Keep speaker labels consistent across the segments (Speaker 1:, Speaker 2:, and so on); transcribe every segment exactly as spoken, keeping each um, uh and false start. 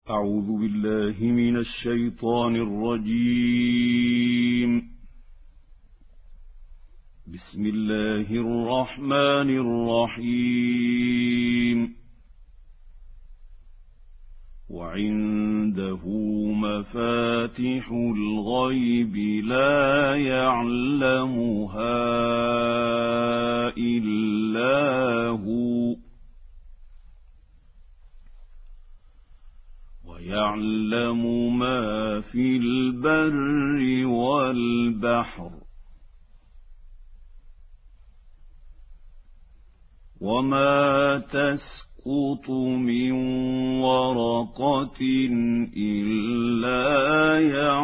Speaker 1: أعوذ بالله من الشيطان الرجيم. بسم الله الرحمن الرحيم. وعنده مفاتح الغيب لا يعلمها إلا هو ويعلم ما في البر والبحر وما تسقط من ورقة إلا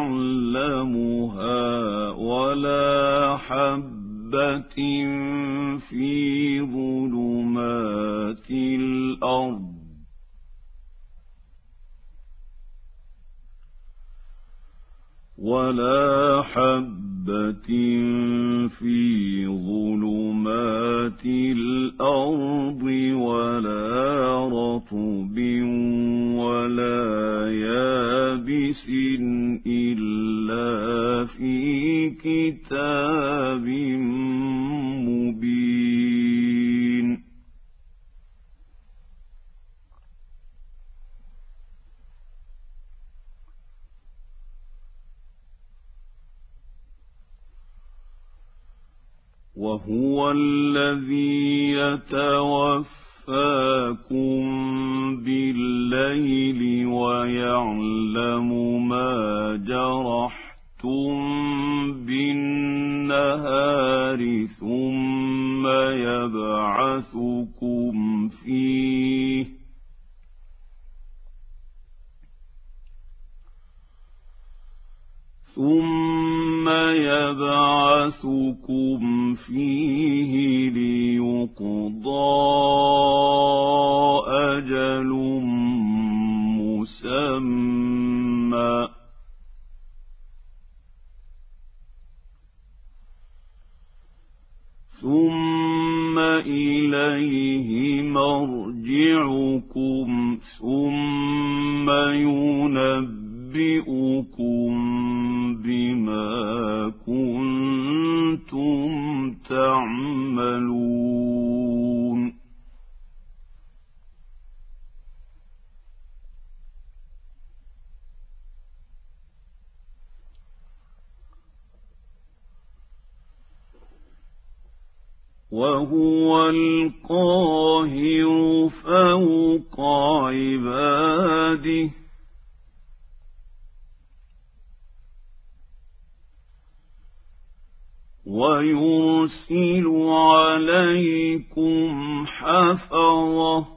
Speaker 1: يعلمها ولا حبة في ظلمات الأرض ولا حبة في ظلمات الأرض ولا رطب ولا يابس إلا في كتاب مبين. وهو الذي يتوفاكم بالليل ويعلم ما جرحتم بالنهار ثم يبعثكم فيه ثم يبعثكم فيه ليقضى أجل مسمى ثم إليه مرجعكم ثم ينبئكم بما كنتم تعملون. وهو القاهر فوق عباده ويرسل عليكم حفظة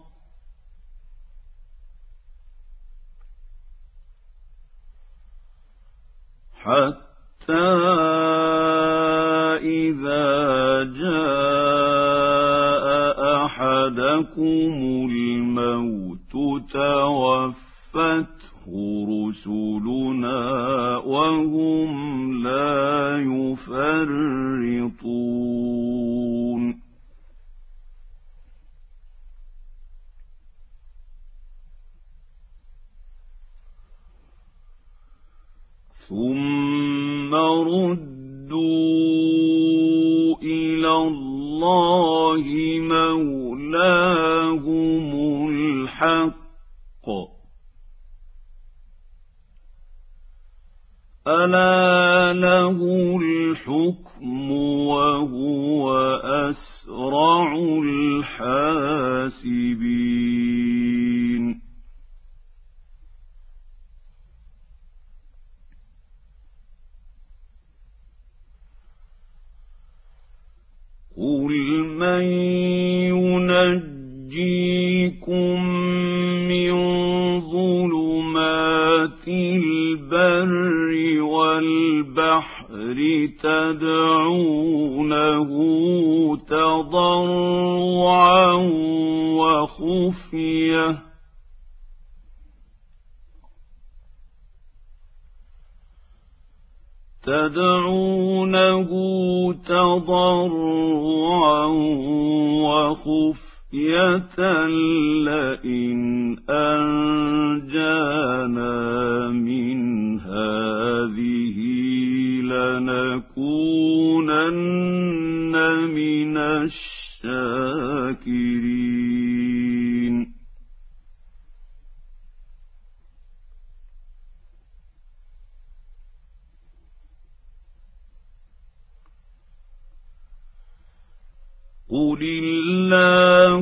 Speaker 1: حتى إذا جاء أحدكم الموت توفته رسلنا وهم لا يفرطون. ثم ردوا إلى الله مولاهم الحق ألا له الحكم وهو أسرع الحاسبين. قل من ينجيكم من ظلمات البر والبحر تدعونه تضرعا وخفية تدعونه تضرعا وخفية لئن أنجانا قل الله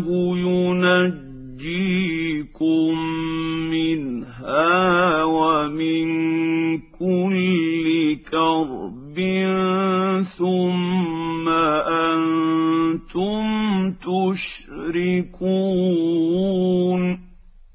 Speaker 1: ينجيكم منها ومن كل كرب ثم أنتم تشركون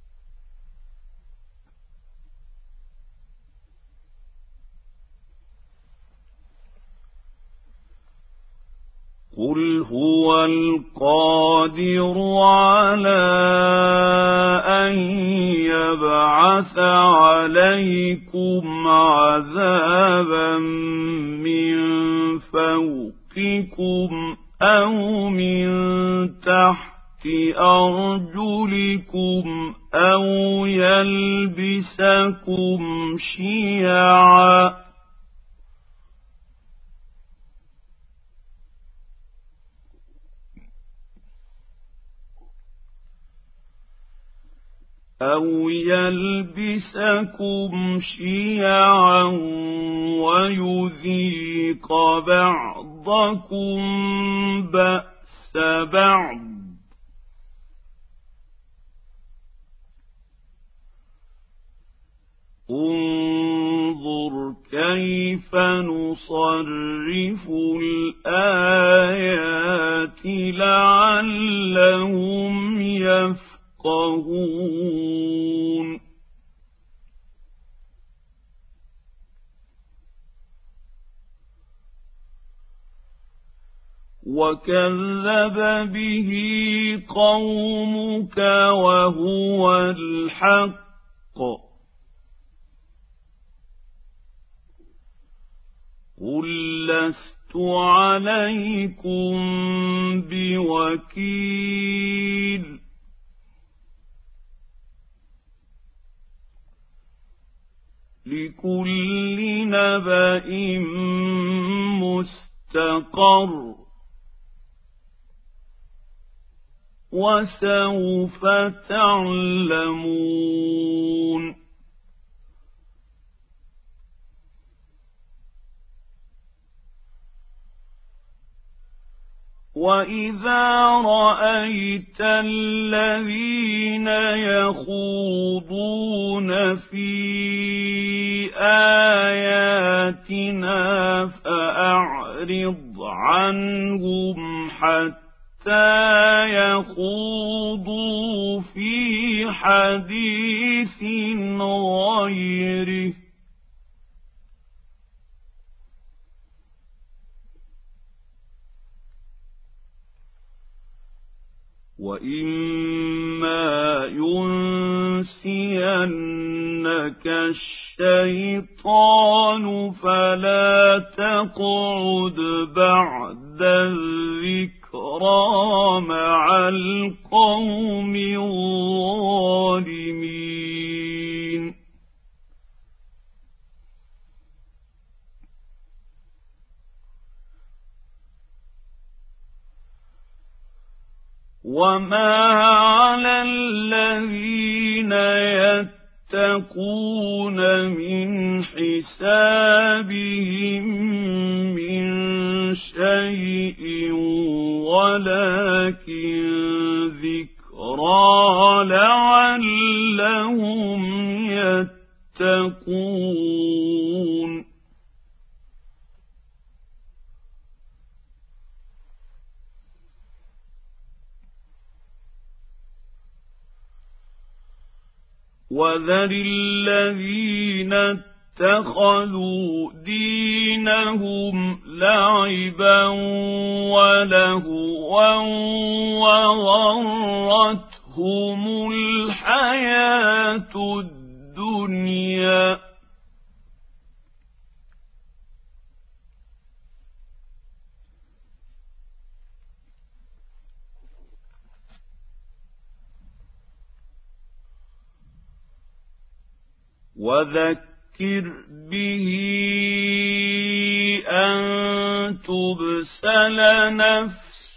Speaker 1: قل هو القادر على أن يبعث عليكم عذابا من فوقكم أو من تحت أرجلكم أو يلبسكم شيعا أو يلبسكم شيعا ويذيق بعضكم بأس بعض انظر كيف نصرف الآيات لعلهم يفقهون وكذب به قومك وهو الحق قل لست عليكم بوكيل لكل نبأ مستقر وسوف تعلمون وإذا رأيت الذين يخوضون في آياتنا فأعرض عنهم حتى يخوضوا في حديث غيره وإما ينسينك الشيطان فلا تقعد بعد الذكرى مع القوم الظالمين وما على الذين يتقون من حسابهم من شيء ولكن ذكرى لعلهم يتقون وذر الذين اتخذوا دينهم لعبا ولهوا وغرتهم الحياة الدنيا وذكر به أن تبسل نفس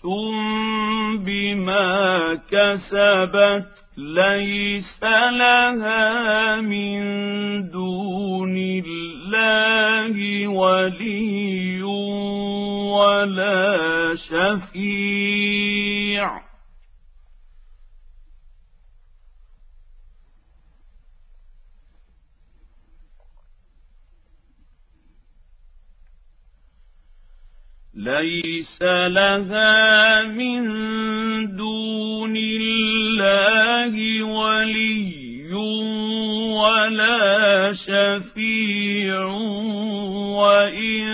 Speaker 1: بما كسبت ليس لها من دون الله ولي ولا شفيع ليس لها من دون الله ولي ولا شفيع وإن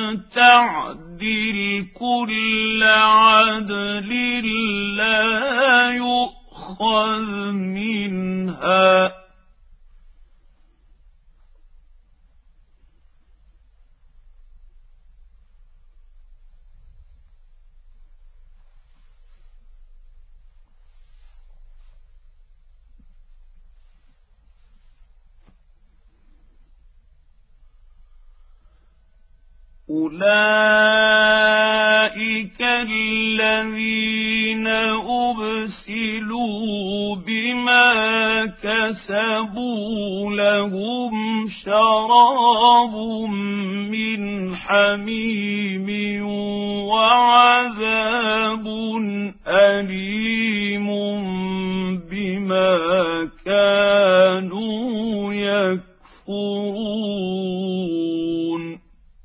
Speaker 1: تعدل كل عدل لا يؤخذ منها أولئك الذين أبسلوا بما كسبوا لهم شراب من حميم وعذاب أليم بما كانوا يكفرون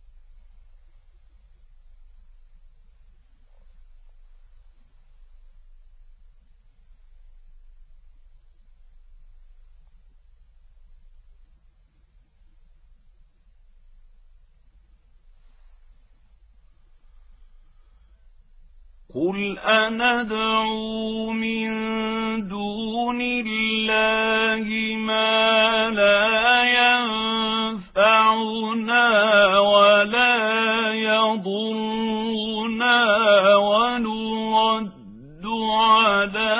Speaker 1: قل أندعو من دون الله ما لا ينفعنا ولا يضرنا ونرد على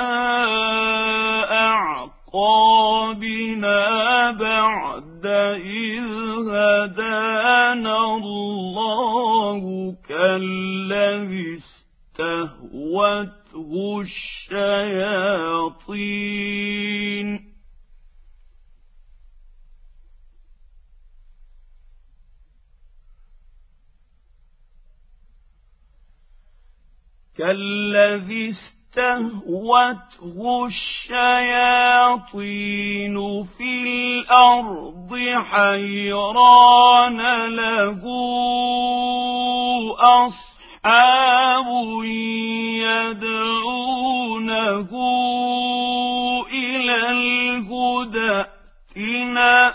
Speaker 1: أعقابنا بعد إذ هدانا الله كالذي استهوته الشياطين كالذي استهوته الشياطين في الأرض حيران له أصحاب أصحاب يدعونه إلى الهدى ائتنا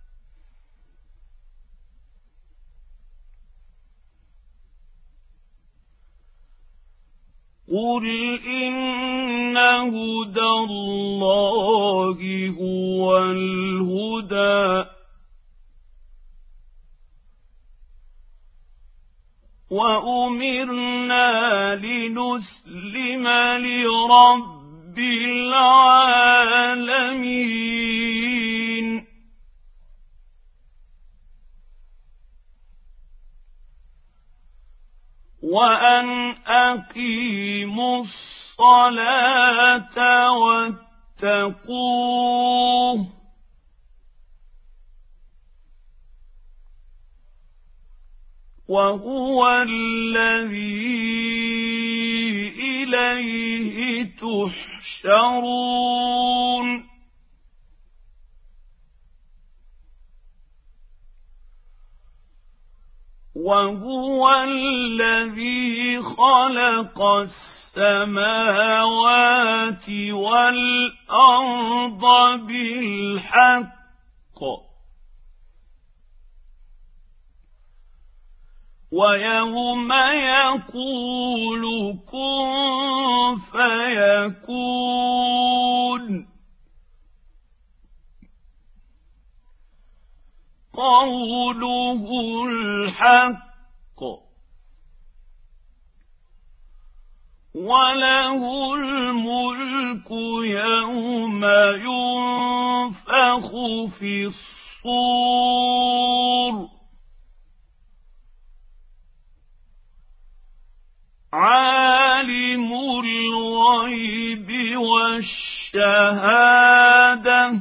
Speaker 1: قل إن هدى الله هو الهدى وأمرنا لنسلم لرب العالمين وأن أقيموا الصلاة واتقوه وهو الذي إليه تحشرون وهو الذي خلق السماوات والأرض بالحق ويوم يقول كن فيكون قوله الحق وله الملك يوم ينفخ في الصور عالم الغيب والشهادة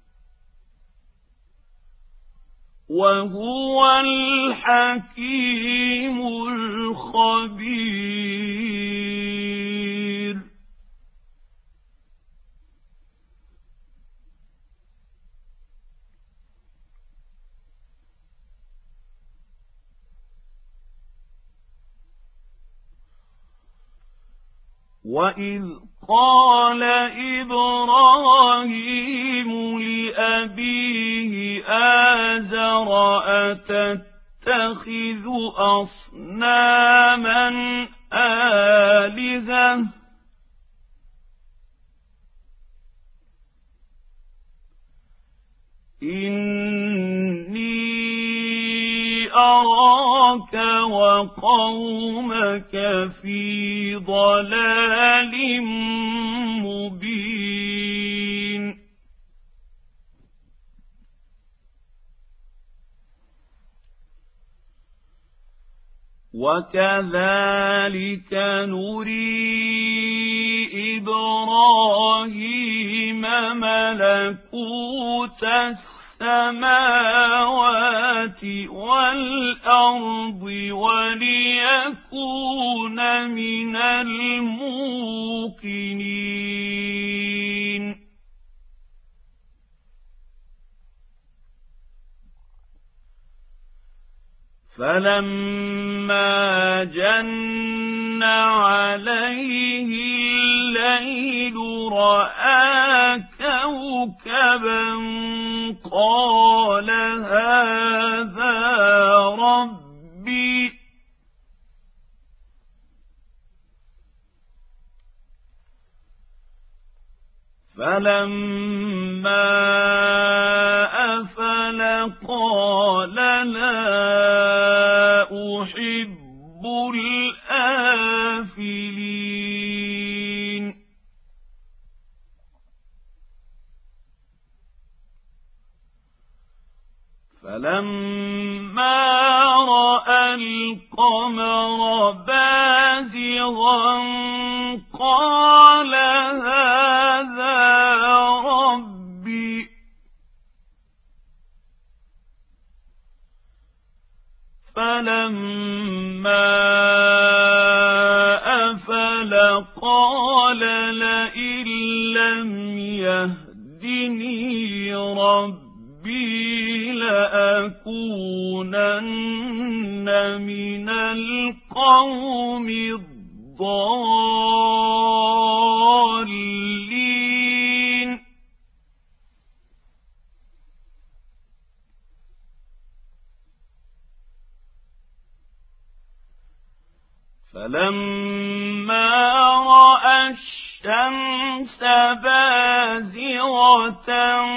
Speaker 1: وهو الحكيم الخبير وإذ قال إبراهيم لأبيه آزر أتتخذ أصناما آلهة إني أراك وقومك في ضلال مبين وكذلك نري إبراهيم ملكوت السماوات والأرض وليكون من الموقنين فلما جن عليه الليل رأى كوكبا قال هذا ربي فلما أفل قال لا أحب الآفلين فلما رأى القمر بازغا قال هذا ربي فلما أفل قال لئن لم يهدني ربي لأكونن من القوم الضالين فلما رأى الشمس بازغة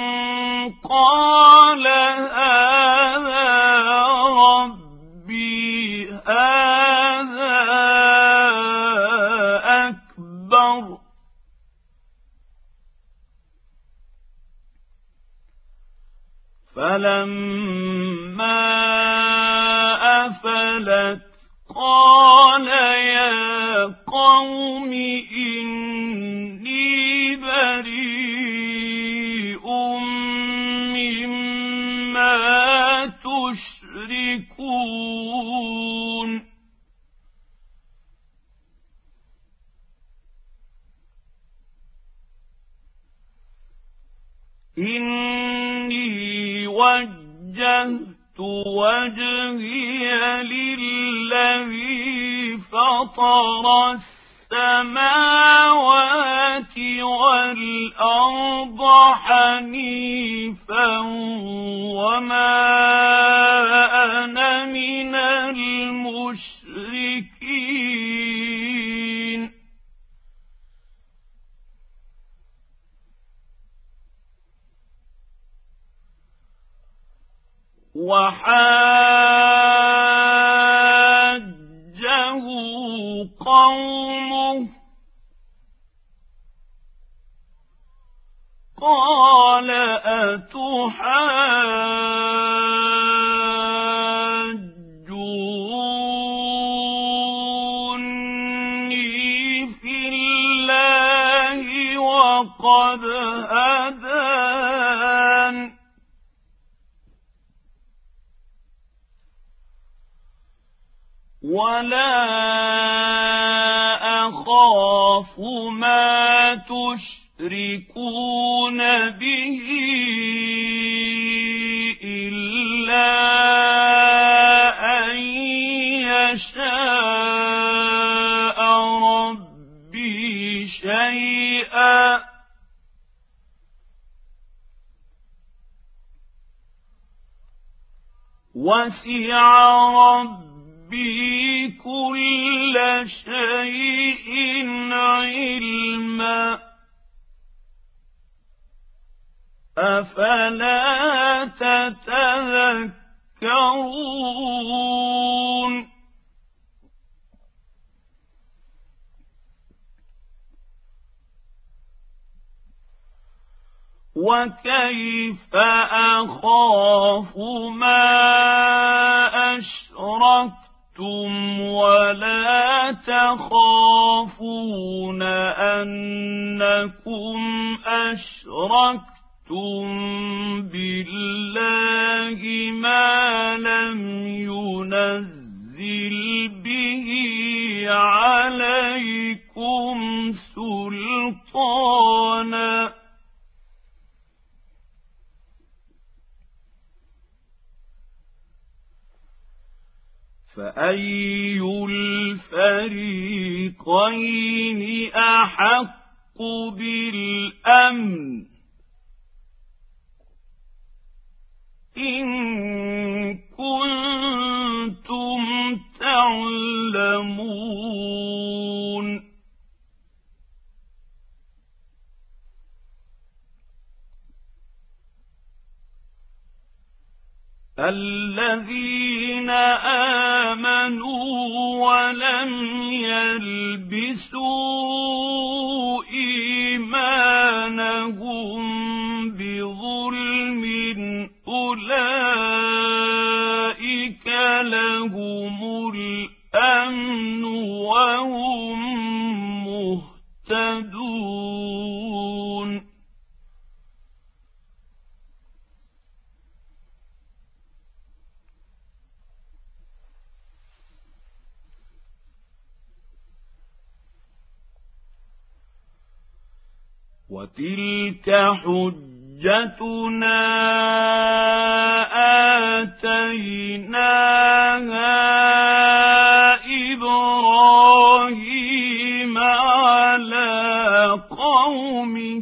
Speaker 1: قال هذا ربي هذا أكبر فلما أفلت قال يا قوم إني بريء مما تشركون إني وجهت وجهي للذي فطر السماوات والأرض حنيفا وما أنا من المشركين وحاجه قومه قال أتحاجوني في الله وقد هدان ولا أخاف ما تشركون به إلا أن يشاء ربي وسع ربي كل شيء علما أفلا تتذكرون وكيف أخاف ما أشركتم ولا تخافون أنكم أشركتم بالله ما لم ينزل به عليكم سلطانا فأي الفريقين أحق بالأمن إن كنتم تعلمون الذين آمنوا ولم يلبسوا إيمانهم بظلم أولئك لهم الأمن وهم مهتدون وتلك حجتنا آتيناها إبراهيم على قومه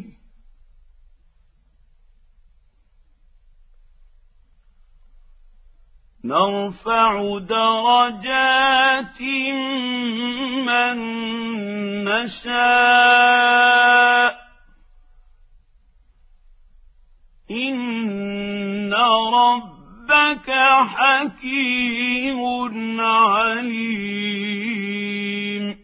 Speaker 1: نرفع درجات من نشاء إن ربك حكيم عليم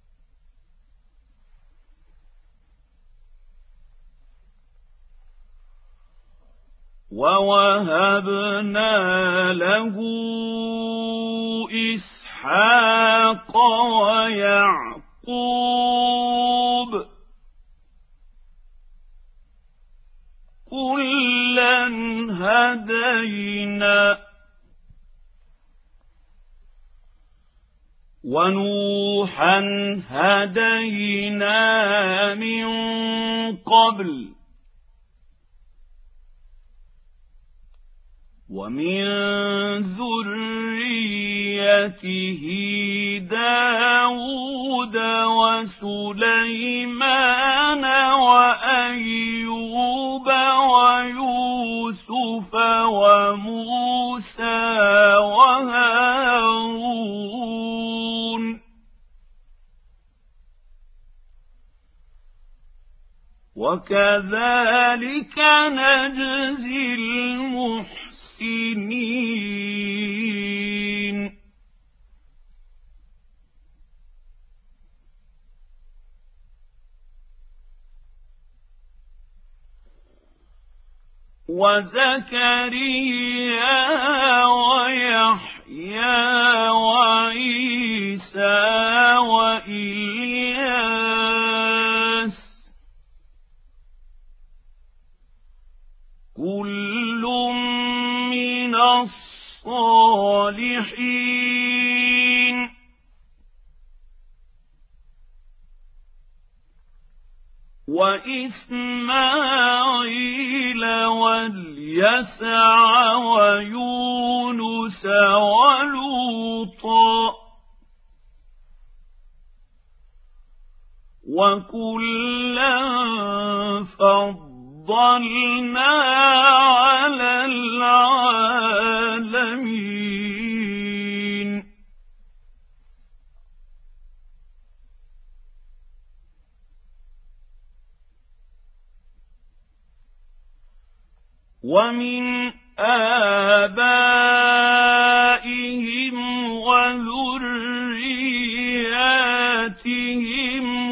Speaker 1: ووهبنا له إسحاق ويعقوب كلا هدينا ونوحا هدينا من قبل ومن ذريته داود وسليمان وأيوب ويوسف وموسى وهارون وكذلك نجزي المحسنين وزكريا ويحيى وعيسى وإلياس كل من الصالحين وإسماعيل واليسع ويونس ولوطا وكلا فضلنا على العالمين ومن آبائهم وذرياتهم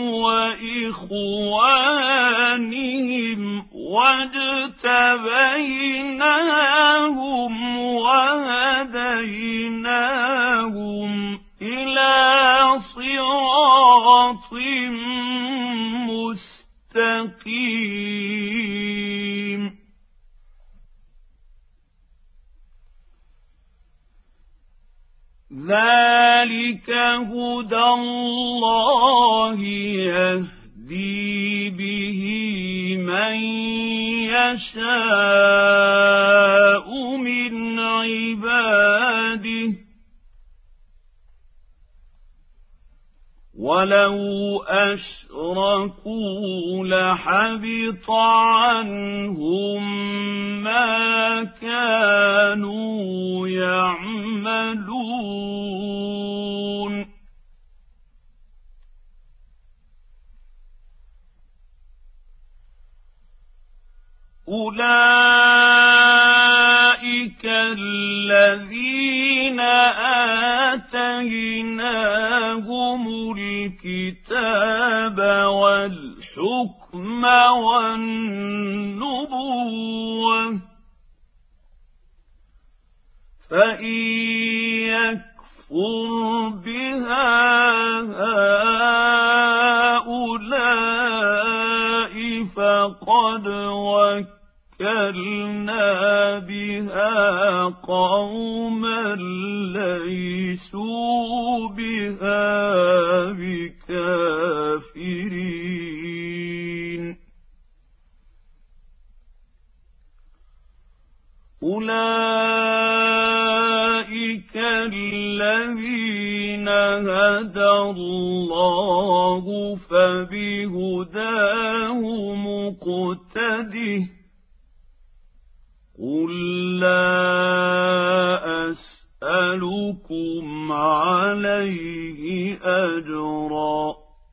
Speaker 1: وإخوانهم واجتبيناهم وهديناهم إلى صراط مستقيم ذلك هدى الله يهدي به من يشاء من عباده ولو أشركوا لحبط عنهم ما كانوا يعملون أولئك الذين آتيناهم الكتاب والحكم والنبوة فإن يكفر بها هؤلاء فقد وكلنا بها قوما ليسوا بها بكافرين أولئك الذين هدى الله فبهداه مقتده قل لا أسألكم عليه أجرا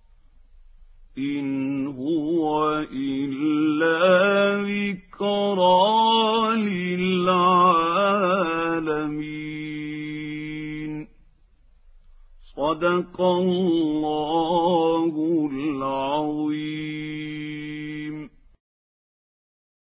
Speaker 1: إن هو إلا ذكرى للعالمين صدق الله العظيم.